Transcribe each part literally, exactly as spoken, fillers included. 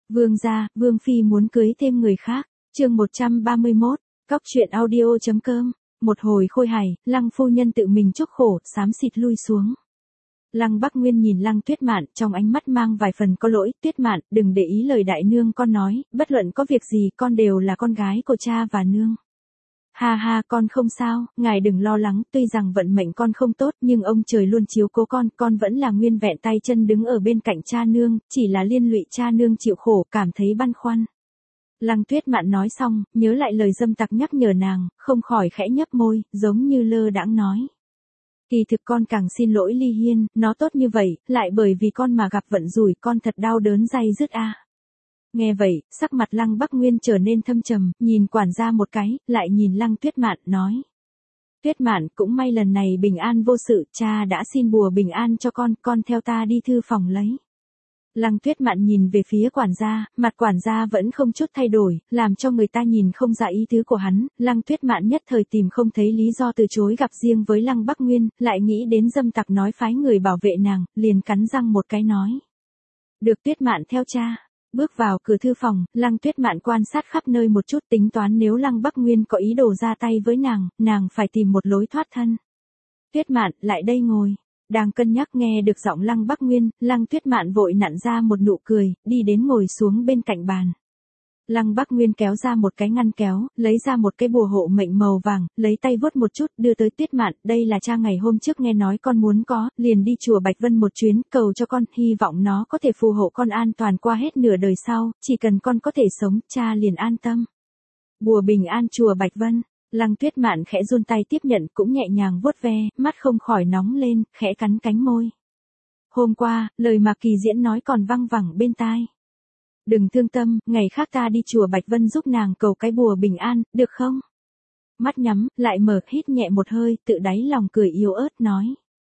Vương gia, Vương phi muốn cưới thêm người khác. Chương một trăm ba mươi mốt, Cóc truyện audio.com. Một hồi khôi hài, Lăng phu nhân tự mình chuốc khổ, xám xịt lui xuống. Lăng Bắc Nguyên nhìn Lăng Tuyết Mạn, trong ánh mắt mang vài phần có lỗi. Tuyết Mạn, đừng để ý lời đại nương con nói, bất luận có việc gì con đều là con gái của cha và nương. Ha ha, con không sao, ngài đừng lo lắng, tuy rằng vận mệnh con không tốt nhưng ông trời luôn chiếu cố con, con vẫn là nguyên vẹn tay chân đứng ở bên cạnh cha nương, chỉ là liên lụy cha nương chịu khổ, cảm thấy băn khoăn. Lăng Tuyết Mạn nói xong, nhớ lại lời dâm tặc nhắc nhở nàng, không khỏi khẽ nhấp môi, giống như lơ đãng nói. Kỳ thực con càng xin lỗi Ly Hiên, nó tốt như vậy, lại bởi vì con mà gặp vận rủi, con thật đau đớn day dứt a. Nghe vậy, sắc mặt Lăng Bắc Nguyên trở nên thâm trầm, nhìn quản gia một cái, lại nhìn Lăng Tuyết Mạn, nói. Tuyết Mạn, cũng may lần này bình an vô sự, cha đã xin bùa bình an cho con, con theo ta đi thư phòng lấy. Lăng Tuyết Mạn nhìn về phía quản gia, mặt quản gia vẫn không chút thay đổi, làm cho người ta nhìn không ra ý tứ của hắn. Lăng Tuyết Mạn nhất thời tìm không thấy lý do từ chối gặp riêng với Lăng Bắc Nguyên, lại nghĩ đến dâm tặc nói phái người bảo vệ nàng, liền cắn răng một cái nói. Được, Tuyết Mạn theo cha. Bước vào cửa thư phòng, Lăng Tuyết Mạn quan sát khắp nơi một chút, tính toán nếu Lăng Bắc Nguyên có ý đồ ra tay với nàng, nàng phải tìm một lối thoát thân. Tuyết Mạn, lại đây ngồi. Đang cân nhắc nghe được giọng Lăng Bắc Nguyên, Lăng Tuyết Mạn vội nặn ra một nụ cười, đi đến ngồi xuống bên cạnh bàn. Lăng Bắc Nguyên kéo ra một cái ngăn kéo, lấy ra một cái bùa hộ mệnh màu vàng, lấy tay vuốt một chút, đưa tới Tuyết Mạn, đây là cha ngày hôm trước nghe nói con muốn có, liền đi chùa Bạch Vân một chuyến, cầu cho con, hy vọng nó có thể phù hộ con an toàn qua hết nửa đời sau, chỉ cần con có thể sống, cha liền an tâm. Bùa bình an chùa Bạch Vân. Lăng Tuyết Mạn khẽ run tay tiếp nhận, cũng nhẹ nhàng vuốt ve, mắt không khỏi nóng lên, khẽ cắn cánh môi. Hôm qua, lời mà Kỳ Diễn nói còn văng vẳng bên tai. Đừng thương tâm, ngày khác ta đi chùa Bạch Vân giúp nàng cầu cái bùa bình an, được không? Mắt nhắm, lại mở, hít nhẹ một hơi, tự đáy lòng cười yếu ớt nói.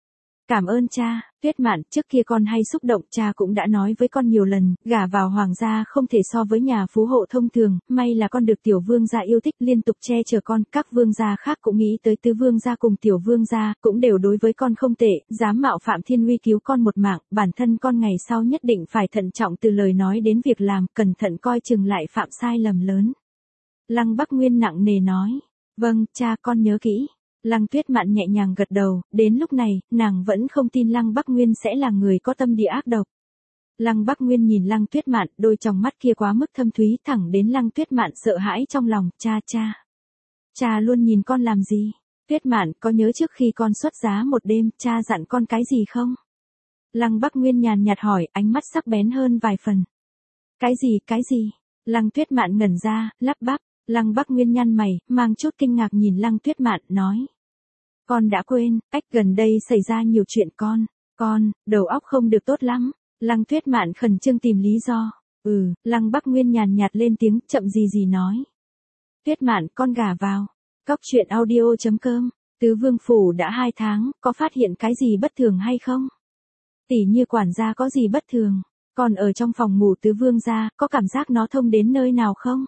Cảm ơn cha. Tuyết Mạn, trước kia con hay xúc động, cha cũng đã nói với con nhiều lần, gả vào hoàng gia không thể so với nhà phú hộ thông thường, may là con được tiểu vương gia yêu thích, liên tục che chở con, các vương gia khác cũng nghĩ tới tứ vương gia cùng tiểu vương gia, cũng đều đối với con không tệ, dám mạo phạm thiên uy cứu con một mạng, bản thân con ngày sau nhất định phải thận trọng từ lời nói đến việc làm, cẩn thận coi chừng lại phạm sai lầm lớn. Lăng Bắc Nguyên nặng nề nói, vâng, cha con nhớ kỹ. Lăng Tuyết Mạn nhẹ nhàng gật đầu, đến lúc này, nàng vẫn không tin Lăng Bắc Nguyên sẽ là người có tâm địa ác độc. Lăng Bắc Nguyên nhìn Lăng Tuyết Mạn, đôi tròng mắt kia quá mức thâm thúy, thẳng đến Lăng Tuyết Mạn sợ hãi trong lòng, cha cha. Cha luôn nhìn con làm gì? Tuyết Mạn, có nhớ trước khi con xuất giá một đêm, cha dặn con cái gì không? Lăng Bắc Nguyên nhàn nhạt hỏi, ánh mắt sắc bén hơn vài phần. Cái gì, cái gì? Lăng Tuyết Mạn ngẩn ra, lắp bắp. Lăng Bắc Nguyên nhăn mày, mang chút kinh ngạc nhìn Lăng Tuyết Mạn, nói. Con đã quên, ách gần đây xảy ra nhiều chuyện con, con, đầu óc không được tốt lắm. Lăng Tuyết Mạn khẩn trương tìm lý do. Ừ, Lăng Bắc Nguyên nhàn nhạt lên tiếng, chậm gì gì nói. Tuyết Mạn, con gả vào. Cóc truyện audio.com, tứ vương phủ đã hai tháng, có phát hiện cái gì bất thường hay không? Tỉ như quản gia có gì bất thường, còn ở trong phòng ngủ tứ vương gia, có cảm giác nó thông đến nơi nào không?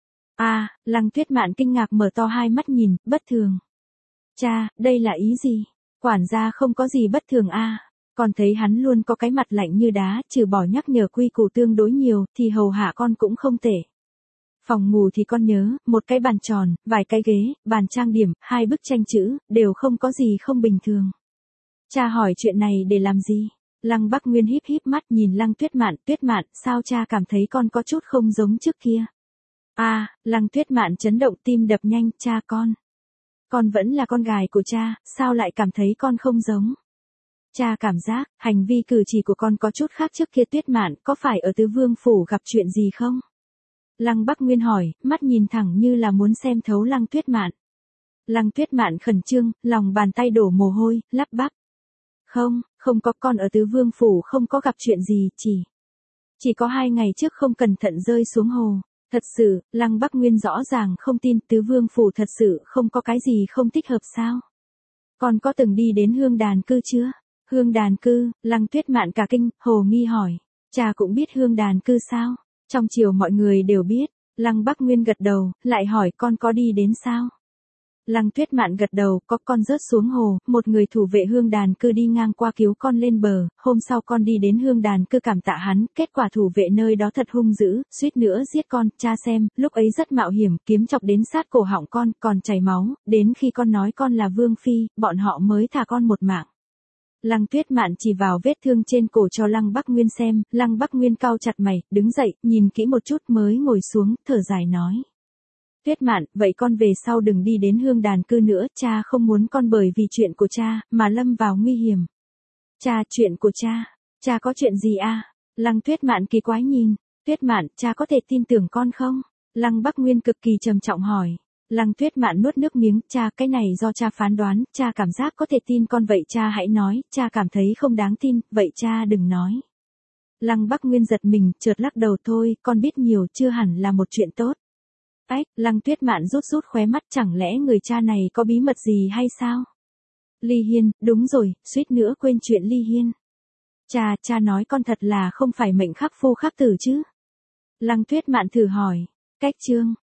À, Lăng Tuyết Mạn kinh ngạc mở to hai mắt nhìn, bất thường. Cha, đây là ý gì? Quản gia không có gì bất thường a, à? Còn thấy hắn luôn có cái mặt lạnh như đá, trừ bỏ nhắc nhở quy củ tương đối nhiều, thì hầu hạ con cũng không tệ. Phòng ngủ thì con nhớ, một cái bàn tròn, vài cái ghế, bàn trang điểm, hai bức tranh chữ, đều không có gì không bình thường. Cha hỏi chuyện này để làm gì? Lăng Bắc Nguyên híp híp mắt nhìn Lăng Tuyết Mạn, Tuyết Mạn, sao cha cảm thấy con có chút không giống trước kia? À, Lăng Tuyết Mạn chấn động, tim đập nhanh, cha con. Con vẫn là con gái của cha, sao lại cảm thấy con không giống? Cha cảm giác, hành vi cử chỉ của con có chút khác trước kia. Tuyết Mạn, có phải ở tứ vương phủ gặp chuyện gì không? Lăng Bắc Nguyên hỏi, mắt nhìn thẳng như là muốn xem thấu Lăng Tuyết Mạn. Lăng Tuyết Mạn khẩn trương, lòng bàn tay đổ mồ hôi, lắp bắp. Không, không có, con ở tứ vương phủ không có gặp chuyện gì, chỉ... Chỉ có hai ngày trước không cẩn thận rơi xuống hồ. Thật sự, Lăng Bắc Nguyên rõ ràng không tin, tứ vương phủ thật sự không có cái gì không thích hợp sao? Con có từng đi đến Hương Đàn Cư chưa? Hương Đàn Cư, Lăng Tuyết Mạn cả kinh, hồ nghi hỏi. Cha cũng biết Hương Đàn Cư sao? Trong triều mọi người đều biết. Lăng Bắc Nguyên gật đầu, lại hỏi con có đi đến sao? Lăng Tuyết Mạn gật đầu, có con rớt xuống hồ, một người thủ vệ hương đàn cư đi ngang qua cứu con lên bờ, hôm sau con đi đến hương đàn cư cảm tạ hắn, kết quả thủ vệ nơi đó thật hung dữ, suýt nữa giết con, cha xem, lúc ấy rất mạo hiểm, kiếm chọc đến sát cổ họng con, còn chảy máu, đến khi con nói con là vương phi, bọn họ mới thả con một mạng. Lăng Tuyết Mạn chỉ vào vết thương trên cổ cho Lăng Bắc Nguyên xem, Lăng Bắc Nguyên cau chặt mày, đứng dậy, nhìn kỹ một chút mới ngồi xuống, thở dài nói. Tuyết Mạn, vậy con về sau đừng đi đến hương đàn cư nữa, cha không muốn con bởi vì chuyện của cha, mà lâm vào nguy hiểm. Cha, chuyện của cha, cha có chuyện gì à? Lăng Tuyết Mạn kỳ quái nhìn, Tuyết Mạn, cha có thể tin tưởng con không? Lăng Bắc Nguyên cực kỳ trầm trọng hỏi. Lăng Tuyết Mạn nuốt nước miếng, cha, cái này do cha phán đoán, cha cảm giác có thể tin con vậy cha hãy nói, cha cảm thấy không đáng tin, vậy cha đừng nói. Lăng Bắc Nguyên giật mình, chợt lắc đầu thôi, con biết nhiều chưa hẳn là một chuyện tốt. Ách, Lăng Tuyết Mạn rút rút khóe mắt, chẳng lẽ người cha này có bí mật gì hay sao? Ly Hiên, đúng rồi, suýt nữa quên chuyện Ly Hiên. Cha, cha nói con thật là không phải mệnh khắc phu khắc tử chứ? Lăng Tuyết Mạn thử hỏi. Cách chương